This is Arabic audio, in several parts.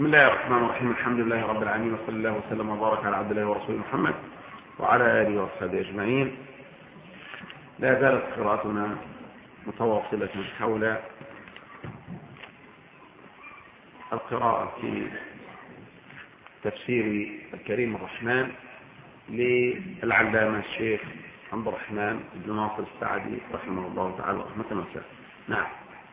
بسم الله الرحمن الرحيم. الحمد لله رب العالمين، وصلى الله وسلم وبارك على عبد الله ورسوله محمد وعلى آله وصحبه أجمعين. لا زالت قراءتنا متواصلة حول القراءة في تفسير الكريم الرحمن للعلامة الشيخ عبد الرحمن بن ناصر السعدي رحمه الله تعالى رحمة واسعة. نعم.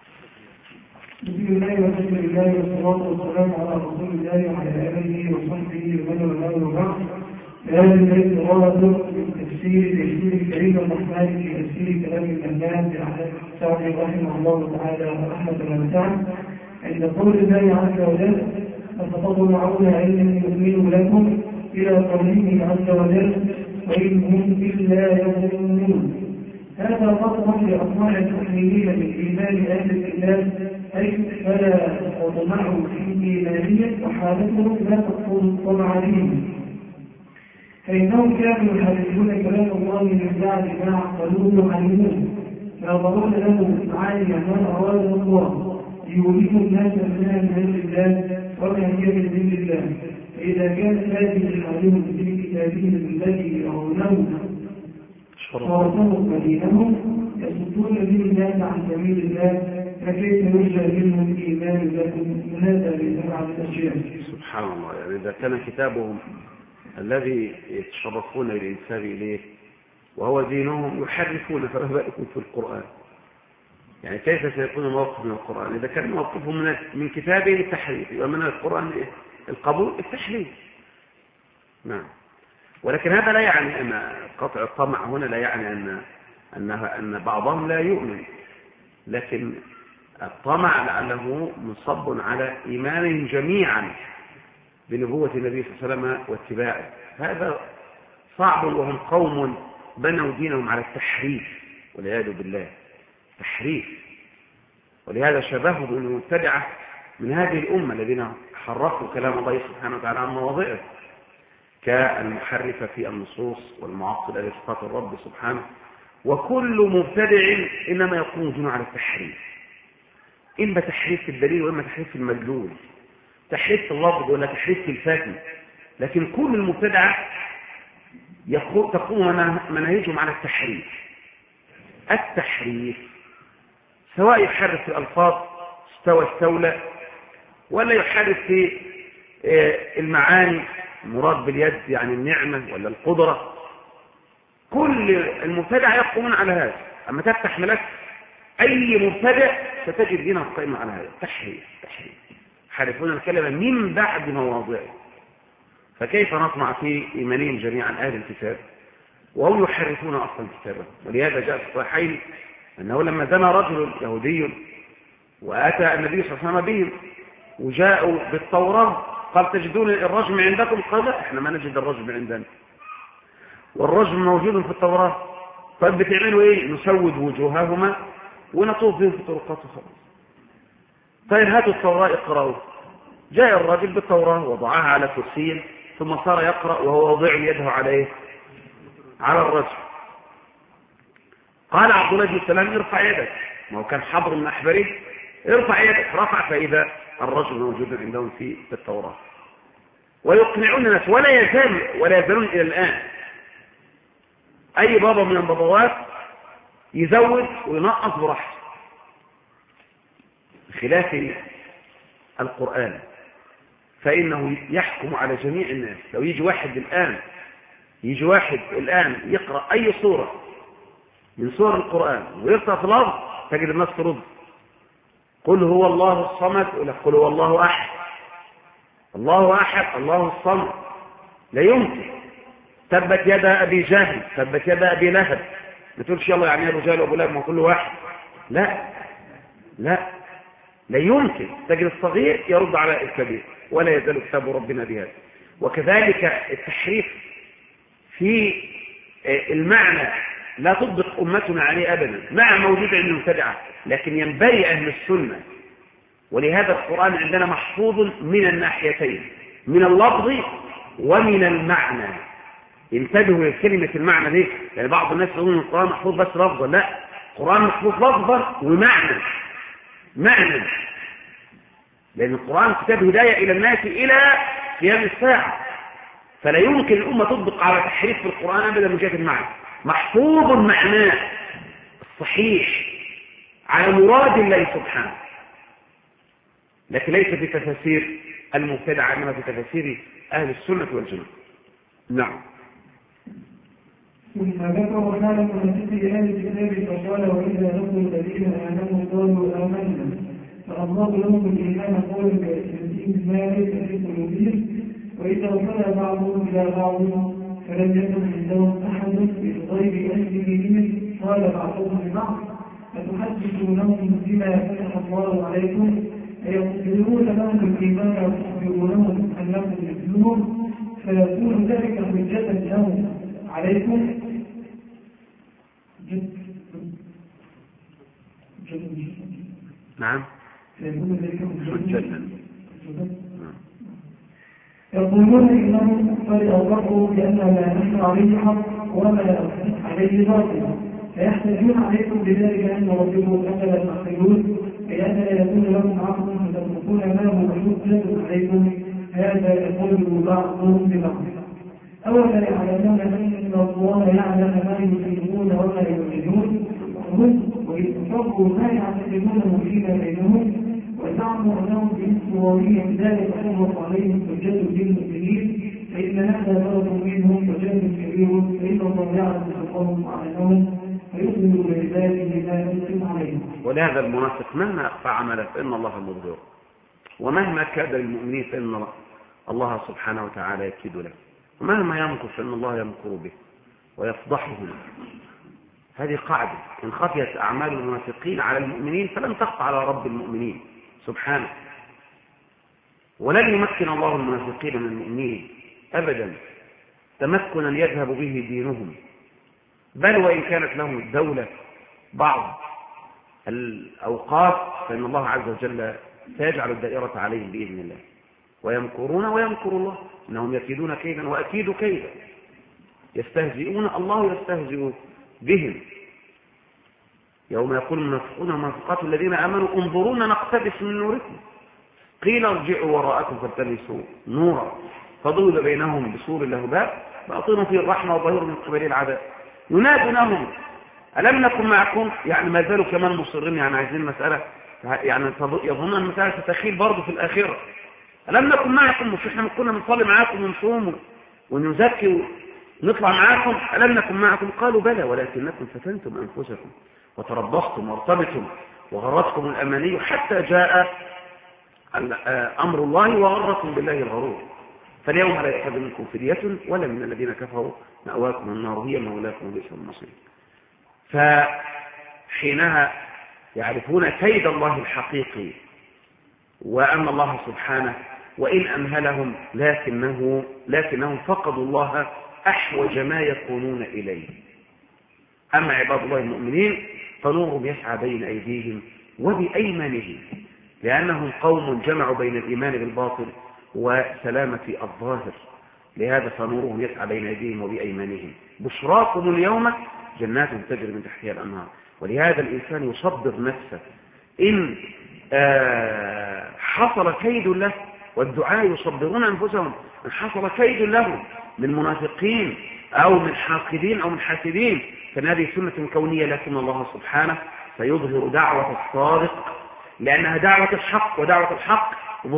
بسم الله والحمد لله والصلاة والسلام على رسول الله وعلى آله وصحبه ومن والاه وبعد. هذا الذي ورد من تفسير الكريم الرحمن في تفسير كلام الإمام السعدي رحمه الله تعالى رحمة واسعة عند قول الله عز وجل: فتطلعون أن يؤمنوا لكم إلى قوله عز وجل: وإن هم إلا يظنون. هذا قطع لأطماع المؤمنين من إيمان أهل الكتاب، أي فلا تطمعوا في إيمانية وحالتهم لا تكون طمع بهم، فإنهم كانوا يحرفون كلام الله من بعد ما عقلوه وعلموه، فيضعون له معاني ما أراد الله ليولدوا الناس منها من عند الله وما هي من عند الله. فإذا كانت هذه حالهم في كتابهم الذي يرونه ورسموا مدينهم يصدون به الناس عن سبيل الله، فكيف يرجى منهم إيمان لكم؟ هذا لسبعة الأشياء. سبحان الله. يعني إذا كان كتابهم الذي يتشرفون بالإنساب إليه وهو دينهم يحرفون، فما بالكم في القرآن؟ يعني كيف سيكون الموقف من القرآن إذا كان موقفهم من كتابه التحريف ومن القرآن القبول التحريف؟ نعم. ولكن هذا لا يعني أن قطع الطمع هنا لا يعني أن بعضهم لا يؤمن، لكن الطمع لعله منصب على إيمانهم جميعا بنبوة النبي صلى الله عليه وسلم واتباعه. هذا صعب، وهم قوم بنوا دينهم على التحريف والعياذ بالله، تحريف. ولهذا شبههم المبتدعة من هذه الأمة الذين حرفوا كلام الله سبحانه وتعالى عن مواضعه، كالمحرفة في النصوص والمعطلة لصفات الرب سبحانه. وكل مبتدع إنما يقوم دونه على التحريف، إما تحريف في الدليل وإما تحريف في المدلول، تحريف في اللفظ ولا تحريف في الفاتن. لكن كل المبتدعة تقوم مناهجهم على التحريف. التحريف سواء يحرف في الألفاظ استولى، ولا يحرف في المعاني المراد باليد يعني النعمة ولا القدرة. كل المبتدع يقومون على هذا. أما تفتح ملف أي مبتدع ستجد دينه قائمة على هذا تحريف. يحرفون الكلمة من بعد مواضعه، فكيف نطمع في إيمانهم جميعا أهل الكتاب وهم يحرفون أصلا كتابه؟ ولهذا جاء في الصحيحين أنه لما زنى رجل يهودي وأتى النبي صلى الله عليه وسلم بهم وجاءوا بالتوراة، قال: تجدون الرجم عندكم؟ قال: لا، احنا ما نجد الرجم عندنا، والرجم موجود في التوراة. طيب بتعملوا ايه؟ نسود وجوههما ونطوف بهم في طرقات خلاص. طيب هاتوا التوراة اقرأوا. جاء الرجل بالتوراة وضعها على كرسي، ثم صار يقرأ وهو وضع يده على ايه؟ على الرجل. قال عبد الله بن سلام: ارفع يدك. ما هو كان حبر من أحبره. ارفع يدك. رفع، فإذا الرجل موجود عندهم في التوراة. ويقنعون الناس، ولا يزالون إلى الآن. أي بابا من البابوات يزود وينقص براحته، خلاف القرآن فإنه يحكم على جميع الناس. لو يجي واحد الآن يقرأ أي سورة من سور القرآن ويقرأ في الأرض، تجد الناس ترد: قل هو الله الصمد، ولا قل هو الله أحد، الله أحد، الله الصمد. لا يمكن. تبت يدا أبي جهل، تبت يدا أبي لهب. ما تقولش يلا يعني أبو جهل وأبو لهب ما كل واحد. لا يمكن. تجد الصغير يرد على الكبير، ولا يزال كتاب ربنا بهذا. وكذلك التحريف في المعنى لا تطبق أمتنا عليه أبدا، مع موجود عند المبتدعة، لكن ينبغي أهل السنة. ولهذا القرآن عندنا محفوظ من الناحيتين، من اللفظ ومن المعنى. انتبهوا لكلمة المعنى دي، يعني بعض الناس يقولون ان القرآن محفوظ بس لفظا. لا، القرآن محفوظ لفظا ومعنى. لأن القرآن كتاب هداية إلى الناس إلى قيام الساعة، فلا يمكن الأمة تطبق على تحريف في القرآن أبدا من جهة المعنى، محفوظ معناه الصحيح على مراد الله سبحانه، لكن ليس في تفاسير المبتدعة، إنما في تفاسير أهل السنة والجماعة. نعم. ثم ذكر حال منافق أهل الكتاب فقال وإذا لقوا الذين آمنوا قالوا آمنا فأضاف لهم الإيمان قولا كأسمتهم ما ليس في قلوبهم وإذا خلا بعضهم إلى بعض فلم يكن عندهم أحد بغير أهل دينهم قال بعضهم لبعض أتحدثونهم بما فتح الله عليكم أيخبرون لهم الإيمان وتخبرونهم أنكم مثلهم فيكون ذلك حجة لهم عليكم نعم. يقولون إنهم قد أوضحوا بأن ما نحن عليه حق وما عليه باطل فيحتاجون عليكم بذلك أن ربكم أفلا تعقلون لأن لا يكون لكم عقل فتتركون ما هو حجة عليكم هذا يقول بعضهم لبعض أولا يعلمون أن الله يعلم ما يسرون وما يعلنون ويتفقوا ما يعتقدونه فيما بينهم وزعموا أنهم بإسرائيل ذلك أمر عليهم حجة للمؤمنين فإن هذا فرض منهم وجهل كبير فإن الله يعلم سرهم وأعلنهم فيخبر بعباده ما يسر عليهم. ولهذا المنافق مهما أخفى عمله فإن الله مبدور، ومهما كاد للمؤمنين فإن الله سبحانه وتعالى يكيد له، ومهما يمكر فإن الله يمكر به ويفضحهم. هذه قاعدة، إن خفيت أعمال المنافقين على المؤمنين فلن تخفى على رب المؤمنين سبحانه، ولن يمكن الله المنافقين من المؤمنين أبدا تمكنا يذهب به دينهم، بل وإن كانت لهم الدولة بعض الأوقات فإن الله عز وجل سيجعل الدائرة عليهم بإذن الله، ويمكرون ويمكر الله، إنهم يكيدون كيدا وأكيد كيدا، يستهزئون الله يستهزئ بهم. يوم يقول المنافقون والمنافقات الذين آمنوا انظرونا نقتبس من نوركم قيل ارجعوا وراءكم فالتمسوا نورا فضرب بينهم بسور له باب باطنه فيه الرحمة وظاهره من قبل العذاب ينادونهم ألم نكن معكم، يعني ما زالوا كمان مصرين، يعني عايزين مسألة، يعني يظنون أن المسألة ستخيل برضه في الآخرة. ألم نكن معكم، مش احنا كنا بنصلي معاكم ونصوم ونزكي ونطلع معاكم؟ ألم نكن معكم؟ قالوا بلى ولكنكم فتنتم أنفسكم وتربصتم وارتبتم وغرتكم الأماني حتى جاء أمر الله وغركم بالله الغرور فاليوم لا يؤخذ منكم فدية ولا من الذين كفروا مأواكم النار هي مولاكم وبئس المصير. فحينها يعرفون كيد الله الحقيقي وأن الله سبحانه وإن أمهلهم لكنهم فقدوا الله أحوج ما يكونون إليه. أما عباد الله المؤمنين فنورهم يسعى بين أيديهم وبأيمانهم، لأنهم قوم جمعوا بين الإيمان بالباطل وسلامة الظاهر، لهذا فنورهم يسعى بين أيديهم وبأيمانهم. بشراكم اليوم جنات تجري من تحتها الأنهار. ولهذا الإنسان يصبر نفسه إن حصل كيد له، والدعاء يصبرون أنفسهم إن حصل كيد له من منافقين أو من حاقدين أو من حاسدين، فهذه سنة كونية، لكن الله سبحانه سيظهر دعوة الصادق لأنها دعوة الحق، ودعوة الحق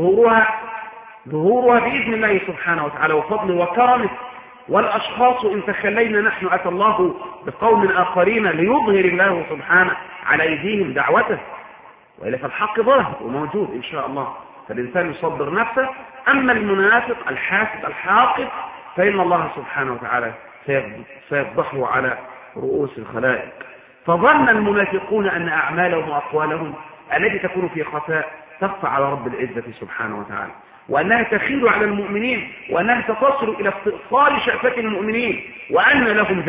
ظهورها بإذن الله سبحانه وتعالى وفضله وكرمه. والأشخاص إن تخلينا نحن أتى الله بقوم آخرين ليظهر الله سبحانه على أيديهم دعوته، وإلا فالحق ظاهر وموجود إن شاء الله، فالإنسان يصبر نفسه. أما المنافق الحاسد الحاقد فإن الله سبحانه وتعالى سيفضحه على رؤوس الخلائق. فظن المنافقون أن أعمالهم وأقوالهم التي تكون في خفاء تخفى على رب العزة سبحانه وتعالى، وأنها تخيل على المؤمنين، وأنها ستصل إلى استئصال شأفة المؤمنين، وأن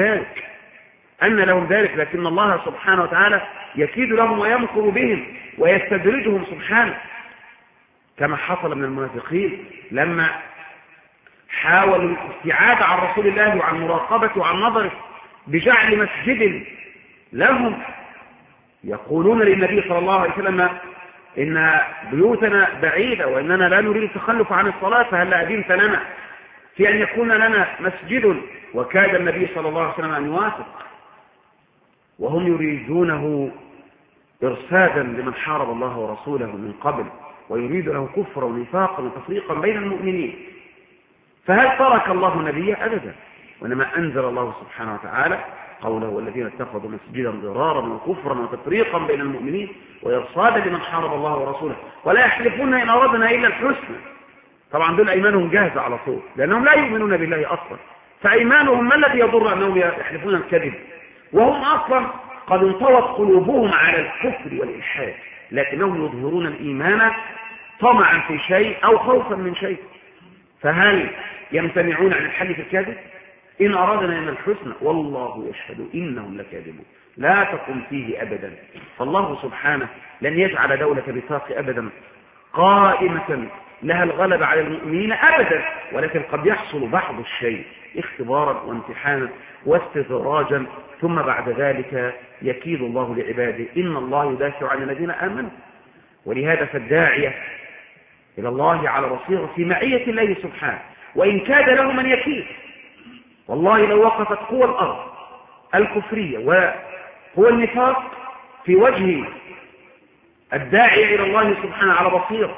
لهم ذلك، لكن الله سبحانه وتعالى يكيد لهم ويمكر بهم ويستدرجهم سبحانه، كما حصل من المنافقين لما حاولوا الاستعادة عن رسول الله وعن مراقبته وعن نظره بجعل مسجد لهم. يقولون للنبي صلى الله عليه وسلم إن بيوتنا بعيدة وإننا لا نريد التخلف عن الصلاة، فهل أذنت لنا في أن يكون لنا مسجد؟ وكاد النبي صلى الله عليه وسلم أن يوافق، وهم يريدونه إرسادا لمن حارب الله ورسوله من قبل، ويريد له كفرا ونفاقا وتفريقا بين المؤمنين. فهل ترك الله نبيه؟ أبدا، وإنما أنزل الله سبحانه وتعالى قوله: والذين اتخذوا مسجدا ضرارا وكفرا وتفريقا بين المؤمنين وإرصادا لمن حارب الله ورسوله ولا يحلفون إن أردنا إلا الحسنى. طبعا دول أيمانهم جاهزة على طول، لأنهم لا يؤمنون بالله أصلا، فأيمانهم ما الذي يضر أنهم يحلفون الكذب، وهم أصلا قد انطوت قلوبهم على الكفر والإلحاد، لكنهم يظهرون الإيمان طمعا في شيء أو خوفا من شيء. فهل يمتنعون عن الحلف الكاذب؟ إن أرادنا إن الحسنى والله يشهد إنهم لكاذبون. لا تقم فيه أبدا، فالله سبحانه لن يجعل دولة بساق أبدا قائمة لها الغلبة على المؤمنين أبدا، ولكن قد يحصل بعض الشيء اختبارا وامتحانا واستدراجا، ثم بعد ذلك يكيد الله لعباده. إن الله يدافع عن الذين آمنوا، ولهذا فالداعية إلى الله على بصيرة في معية الله سبحانه، وإن كاد له من يكيد. والله لو وقفت قوى الأرض الكفرية وقوى النفاق في وجه الداعي إلى الله سبحانه على بصيرة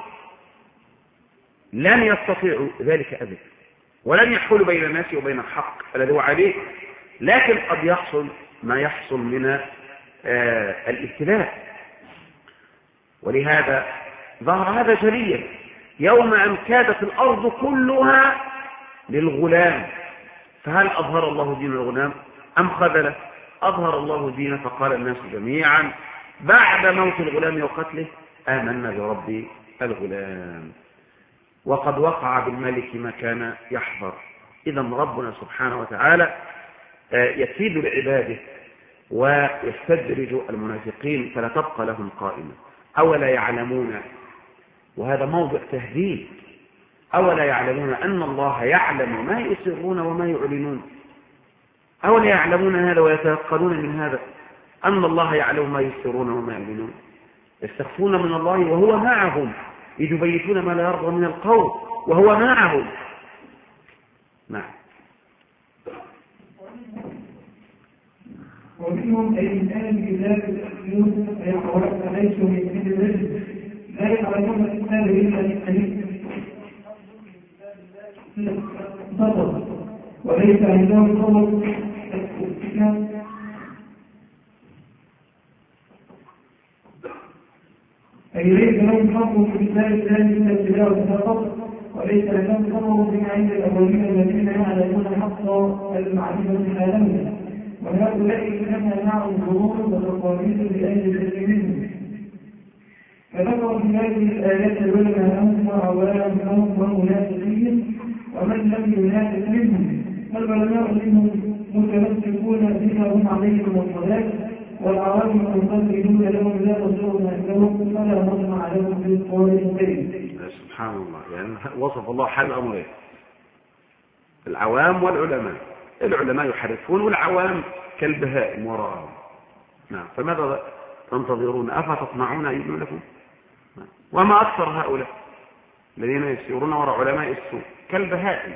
لن يستطيعوا ذلك أبدا، ولن يحول بين الناس وبين الحق الذي هو عليه. لكن قد يحصل ما يحصل من الابتلاء، ولهذا ظهر هذا جليا يوم أن كادت الأرض كلها للغلام. فهل أظهر الله دين الغلام أم خذله؟ أظهر الله دينه، فقال الناس جميعا بعد موت الغلام وقتله: آمنا برب الغلام. وقد وقع بالملك ما كان يحذر. إذا ربنا سبحانه وتعالى يكيد لعباده ويستدرج المنافقين فلا تبقى لهم قائمة. أولا يعلمون، وهذا موضع تهديد، أولا يعلمون أن الله يعلم ما يسرون وما يعلنون. أولا يعلمون هذا ويتيقنون من هذا أن الله يعلم ما يسرون وما يعلنون. يستخفون من الله وهو معهم، إذ يبيتون ما لا يرضى من القول وهو معهم. نعم. ومنهم أي من أهل الكتاب يؤمنون فيقولون ليسوا من أهل العلم لا يعلمون الكتاب إلا بالحديث فقط، وليس عندهم قول الكتاب أي ليس لهم حق في كتاب الله إلا التلاوة فقط، وليس لهم قول بما عند الأولين الذين يعلمون حق المعرفة حالهم، وهؤلاء إنما معهم ظهور وتقاليد لأهل العلم منهم. فذكر في هذه الآيات العلماء وعوامهم ومنافقين ومن لم ينافق منهم، فالعلماء منهم متمسكون بما هم عليه من الصلاة، والعوام المقلدون لهم لا تصيرون لهم فلا نطمع لهم بالقول الكريم. سبحان الله، يعني وصف الله حال الأمرين: العوام والعلماء. العلماء يحرفون والعوام كالبهائم وراءهم. نعم. فماذا تنتظرون؟ أفتطمعون أن يؤمنوا لكم؟ وما أكثر هؤلاء الذين يسيرون وراء علماء السوء كالبهائم،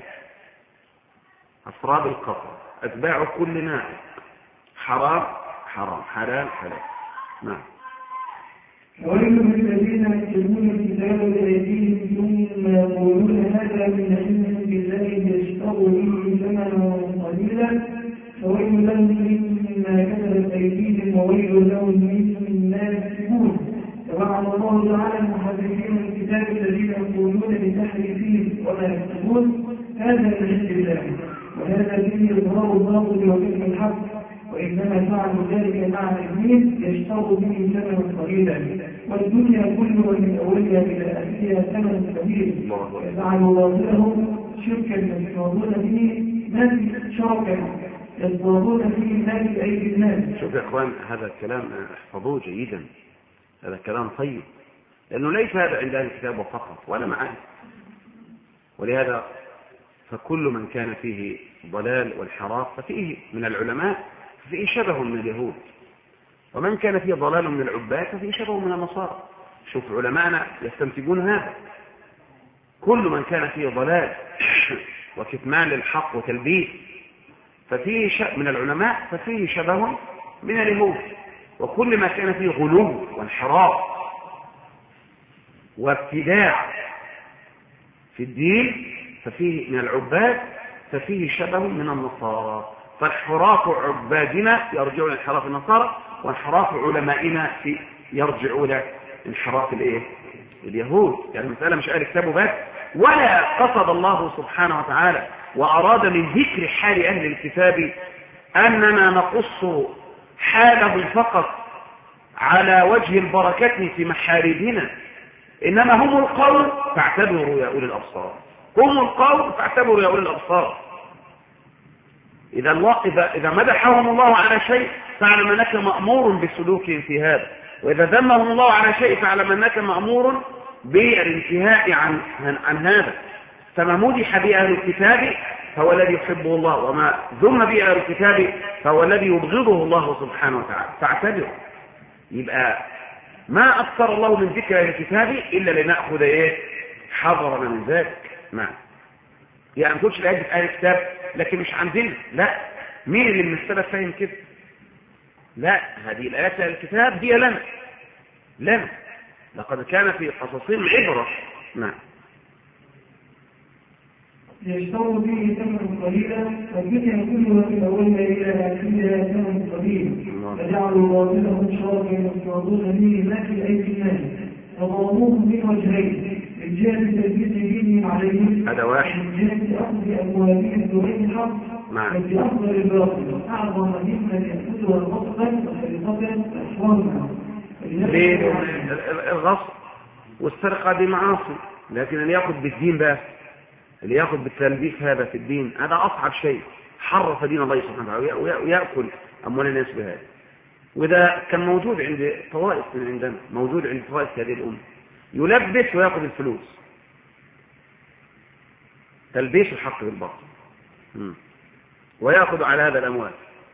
أفراد القطر، أتباع كل ناعم، حرام حرام، حلال حلال. نعم. ويل للذين يكتبون الكتاب بأيديهم ثم يقولون هذا من علم بالله يشتروا به ثمنا قليلا، فويل لهم مما كتبت أيديهم وويل لهم مما يكسبون. وعلى الله تعالى المحرفين الكتاب الذين يقولون بتحريفهم وما يكتبون هذا من عند الله، وهذا فيه إظهار الباطل وكتم الحق، وإنما فعلوا ذلك مع الدين يشتروا به ثمنا قليلا، والدنيا كلها من أولها إلى آخرها ثمن كبير، وجعلوا باطلهم شركا يشترون به ناس شركا يصطادون به الناس بأيدي الناس. شوف يا إخوان، هذا الكلام احفظوه جيدا، هذا كلام طيب، لأنه ليس هذا عند أهل الكتاب فقط ولا معاه. ولهذا فكل من كان فيه ضلال وانحراف ففيه من العلماء ففيه شبه من اليهود، ومن كان فيه ضلال من العباد ففيه شبه من النصارى. شوف علماءنا يستنتجون هذا. كل من كان فيه ضلال وكتمان للحق وتلبيس ففيه من العلماء ففيه شبه من اليهود، وكل ما كان فيه غلو وانحراف وابتداع في الدين ففيه من العباد ففيه شبه من النصارى. فانحراف عبادنا يرجع الى انحراف النصارى، وانحراف علمائنا يرجع الى انحراف اليهود. يعني المسألة مش قال كتابه بس، ولا قصد الله سبحانه وتعالى وأراد من ذكر حال أهل الكتاب أننا نقص حالهم فقط على وجه البركة في محاربنا، إنما هم القوم فاعتبروا يا أولي الأبصار، هم القوم فاعتبروا يا أولي الأبصار. إذا مدحهم الله على شيء فاعلم أنك مأمور بسلوكهم في هذا، وإذا ذمهم الله على شيء فاعلم أنك مأمور بالانتهاء عن هذا. فما مدح به أهل الكتاب فهو الذي يحبه الله، وما ذم به أهل الكتاب فهو الذي يبغضه الله سبحانه وتعالى. فاعتبروا. يبقى ما أكثر الله من ذكر أهل الكتاب إلا لنأخذ حذرنا من ذلك. نعم. يعني ما تقولش لأجل أهل الكتاب لكن مش عندنا، لا. مين اللي من السلف فاهم كده؟ لا، هذه الآيات أهل الكتاب دي لنا لقد كان في قصصهم عبرة. نعم. يشتروا به ثمنا قليلا فالدنيا كلها تتولى الى اخرها ثمن قليل فجعلوا باطلهم شركا يفترضون به ما في ايدي الناس فضربوهم من وجهين، من جهه تلبيس دينهم عليهم هذا واحد، من جهه اخذ اموالهم بغير حق ففي افضل الباطل اعظم مما ياخذها غصبا وسرقه احوالها. الغصب والسرقه دي معاصي، لكن اللي ياخذ بالدين بقى، اللي ياخذ بالتلبيس هذا في الدين هذا أصعب شيء، حرف دين الله سبحانه وتعالى ويأكل أموال الناس بهذا. وده كان موجود عند طوائف من عندنا، موجود عند طوائف هذه الأمة، يلبس ويأخذ الفلوس، تلبيس الحق بالباطل ويأخذ على هذا الأموال.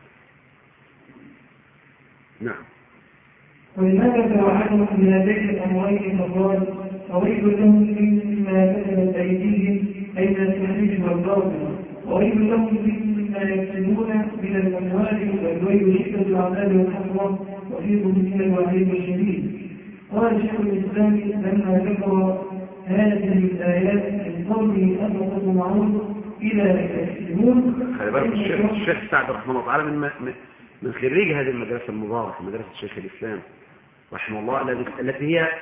نعم. ولماذا توعدهم بهذين الأموال فقال وويل لهم مما كتبت أيديهم أي من التحريف والباطل، وويل لهم مما يكسبون من الأموال، والويل شدة العذاب والحسرة وفيكم من الوعيد الشديد. قال شيخ الإسلام لما ذكر هذه الآيات من قوله أنفقوا معروف إلى يكسبون. خلي بالك الشيخ سعد رحمه الله تعالى من خريج هذه المدرسة المباركة، مدرسة شيخ الإسلام رحمه الله، التي هي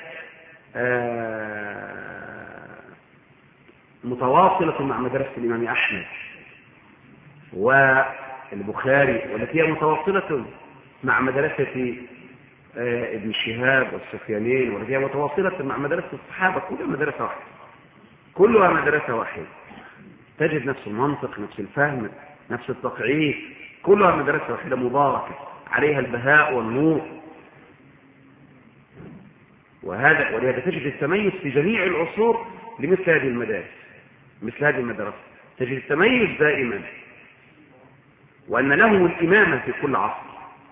متواصلة مع مدرسة الإمام أحمد والبخاري، والتي هي متواصلة مع مدرسة ابن شهاب والسفيانين، والتي هي متواصلة مع مدرسة الصحابة. كلها مدرسة واحدة، تجد نفس المنطق، نفس الفهم، نفس التقعيد، كلها مدرسة واحدة مباركة عليها البهاء والنور. ولهذا تجد التميز في جميع العصور لمثل هذه المدارس، مثل هذه المدرسة تجد التميز دائما، وأن له الإمامة في كل عصر.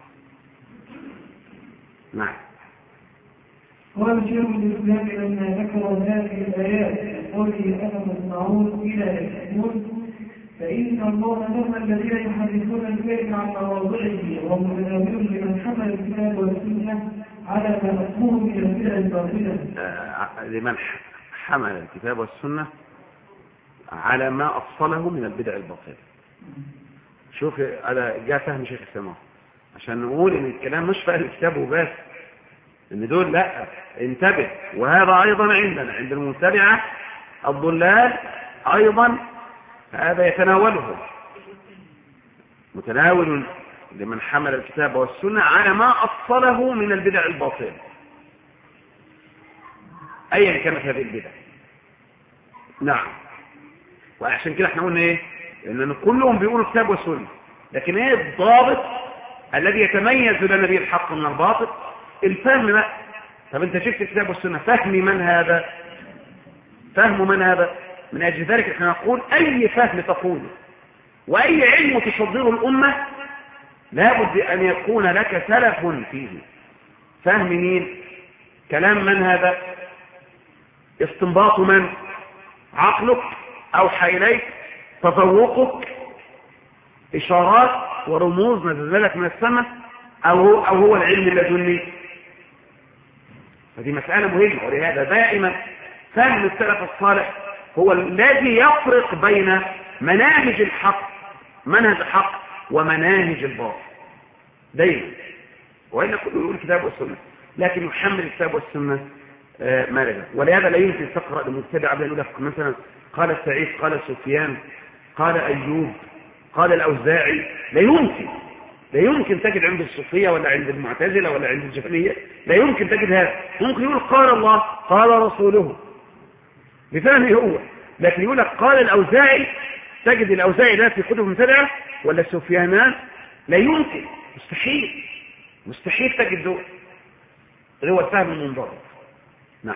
نعم. قال شيخ الإسلام لما ذكر هذه الآيات قوله أفتسمعون إلى يكسبون فإن الله نهى الذين يحرفون الكلم عن مواضعه ومتناولون لمن حمل الكتاب والسنة على ما أصله من البدع الباطلة. لمن حمل الكتاب والسنة على ما أصله من البدع الباطلة. شوف هذا جاء فهم شيخ السماء عشان نقول إن الكلام مش فهم الكتاب وبس، إن دول لا، انتبه. وهذا أيضا عندنا عند المتبعة الضلال أيضا هذا يتناوله، متناول لمن حمل الكتاب والسنة على ما أصله من البدع الباطلة أيا كانت هذه البدع. نعم. وعشان كده احنا قلنا ايه؟ لأن كلهم بيقولوا كتاب والسنة، لكن ايه الضابط الذي يتميز لنا به الحق من الباطل؟ الفهم بقى. طب انت شفت الكتاب والسنة، فهم من هذا؟ فهم من هذا؟ من أجل ذلك احنا نقول أي فهم تقوله وأي علم تصدره الأمة لابد أن يكون لك سلف فيه. فهم مين؟ كلام من هذا؟ استنباط من؟ عقلك أوحى إليك، تذوقك، إشارات ورموز نزلت من السماء، أو هو العلم اللدني؟ هذه مسألة مهمة. ولهذا دائما فهم السلف الصالح هو الذي يفرق بين مناهج الحق، منهج الحق، ومناهج الباطل دائما. وإلا كله يقول الكتاب والسنة، لكن يحمل الكتاب والسنة ما لدى. ولهذا لا يمكن تقرأ لمبتدع يقول لك مثلا قال سعيد، قال سفيان، قال أيوب، قال الأوزاعي. لا يمكن تجد عند الصوفية ولا عند المعتزلة ولا عند الجهمية، لا يمكن تجد هذا. ممكن يقول قال الله، قال رسوله بفهمه هو، لكن يقول لك قال الأوزاعي، تجد الأوزاعي ده في كتب المبتدعة ولا السفيانان؟ لا يمكن، مستحيل تجد دول. هو الفهم المنضبط. نعم.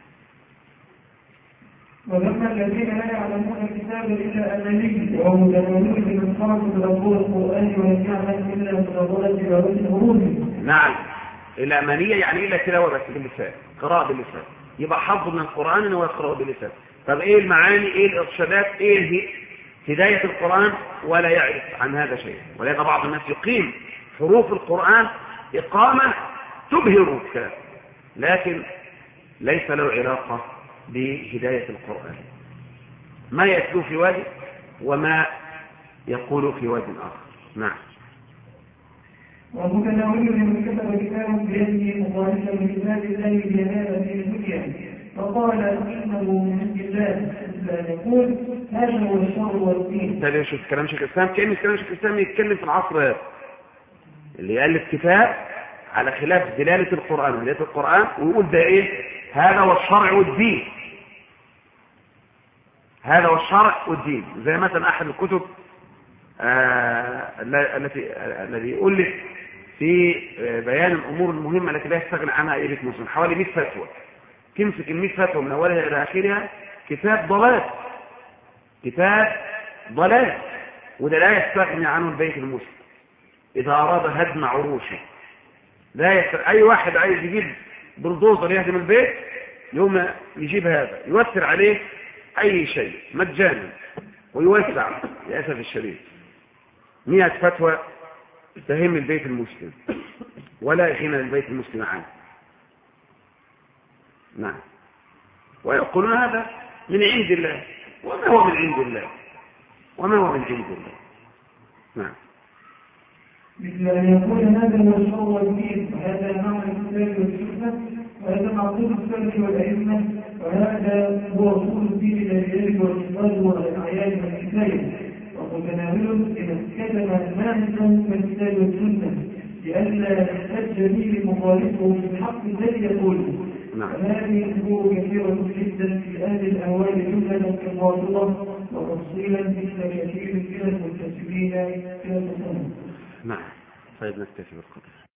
ولما الذين لا يعلمون الكتاب إلا أماني وهم متناولون من خرج تدبر القرآن ولم يعلم إلا متدبر تلاوة الهروب. نعم، الأمانية يعني إلا تلاوة بس باللسان، قراءة باللسان، يبقى حفظ من القرآن إنه يقرأ باللسان. طب إيه المعاني؟ إيه الإرشادات؟ إيه هداية القرآن؟ ولا يعرف عن هذا شيء. ولهذا بعض الناس يقيم حروف القرآن إقامة تبهر الكلام، لكن ليس له علاقة بهداية القرآن. ما يتلو في وجه وما يقول في وجه آخر. نعم. ومتناول من كتب كتاب بيده مخالفا لكتاب الله بينال في الدنيا فقال إنه من عند الله، لا يقول هذا هو الشر والدين. هذا شوف كلام شيخ الإسلام، كأن كلام شيخ الإسلام يتكلم في العصر هذا اللي يألف كتاب على خلاف دلالة القرآن ودلالة القرآن، ويقول ده إيه؟ هذا هو الشرع والدين، هذا هو الشرع والدين. زي مثلا أحد الكتب الذي ألف في بيان الأمور المهمة التي لا يستغنى عنها أي بيت مسلم، حوالي 100 فتوى، تمسك ال 100 فتوى من أولها إلى آخرها كتاب ضلال، وده لا يستغني عنه البيت المسلم إذا أراد هدم عروشه. أي واحد عايز يجيب بلدوزر يهدم البيت يوم يجيب هذا، يوثر عليه أي شيء مجانا ويوسع للأسف الشديد. 100 فتوى تهم البيت المسلم ولا يغنى البيت المسلم عنه. نعم. ويقولون هذا من عند الله، وما هو من عند الله، نعم. مثل أن يكون هذا هو الشر والدين، وهذا معنى الكتاب والسنة، وهذا معقول السلف والأئمة، وهذا هو أصول الدين الذي يجب الإخراج والأعيان والكفاية. ومتناول إذا كتب مانعا من الكتاب والسنة لئلا يحتج به مخالفه في الحق الذي يقوله. وهذه الأمور كثيرة جدا في أهل الأهوال جملة كالواضحة وتفصيلا مثل كثير من المنتسبين إلى التصوف. نعم. طيب نكتفي بالقدر.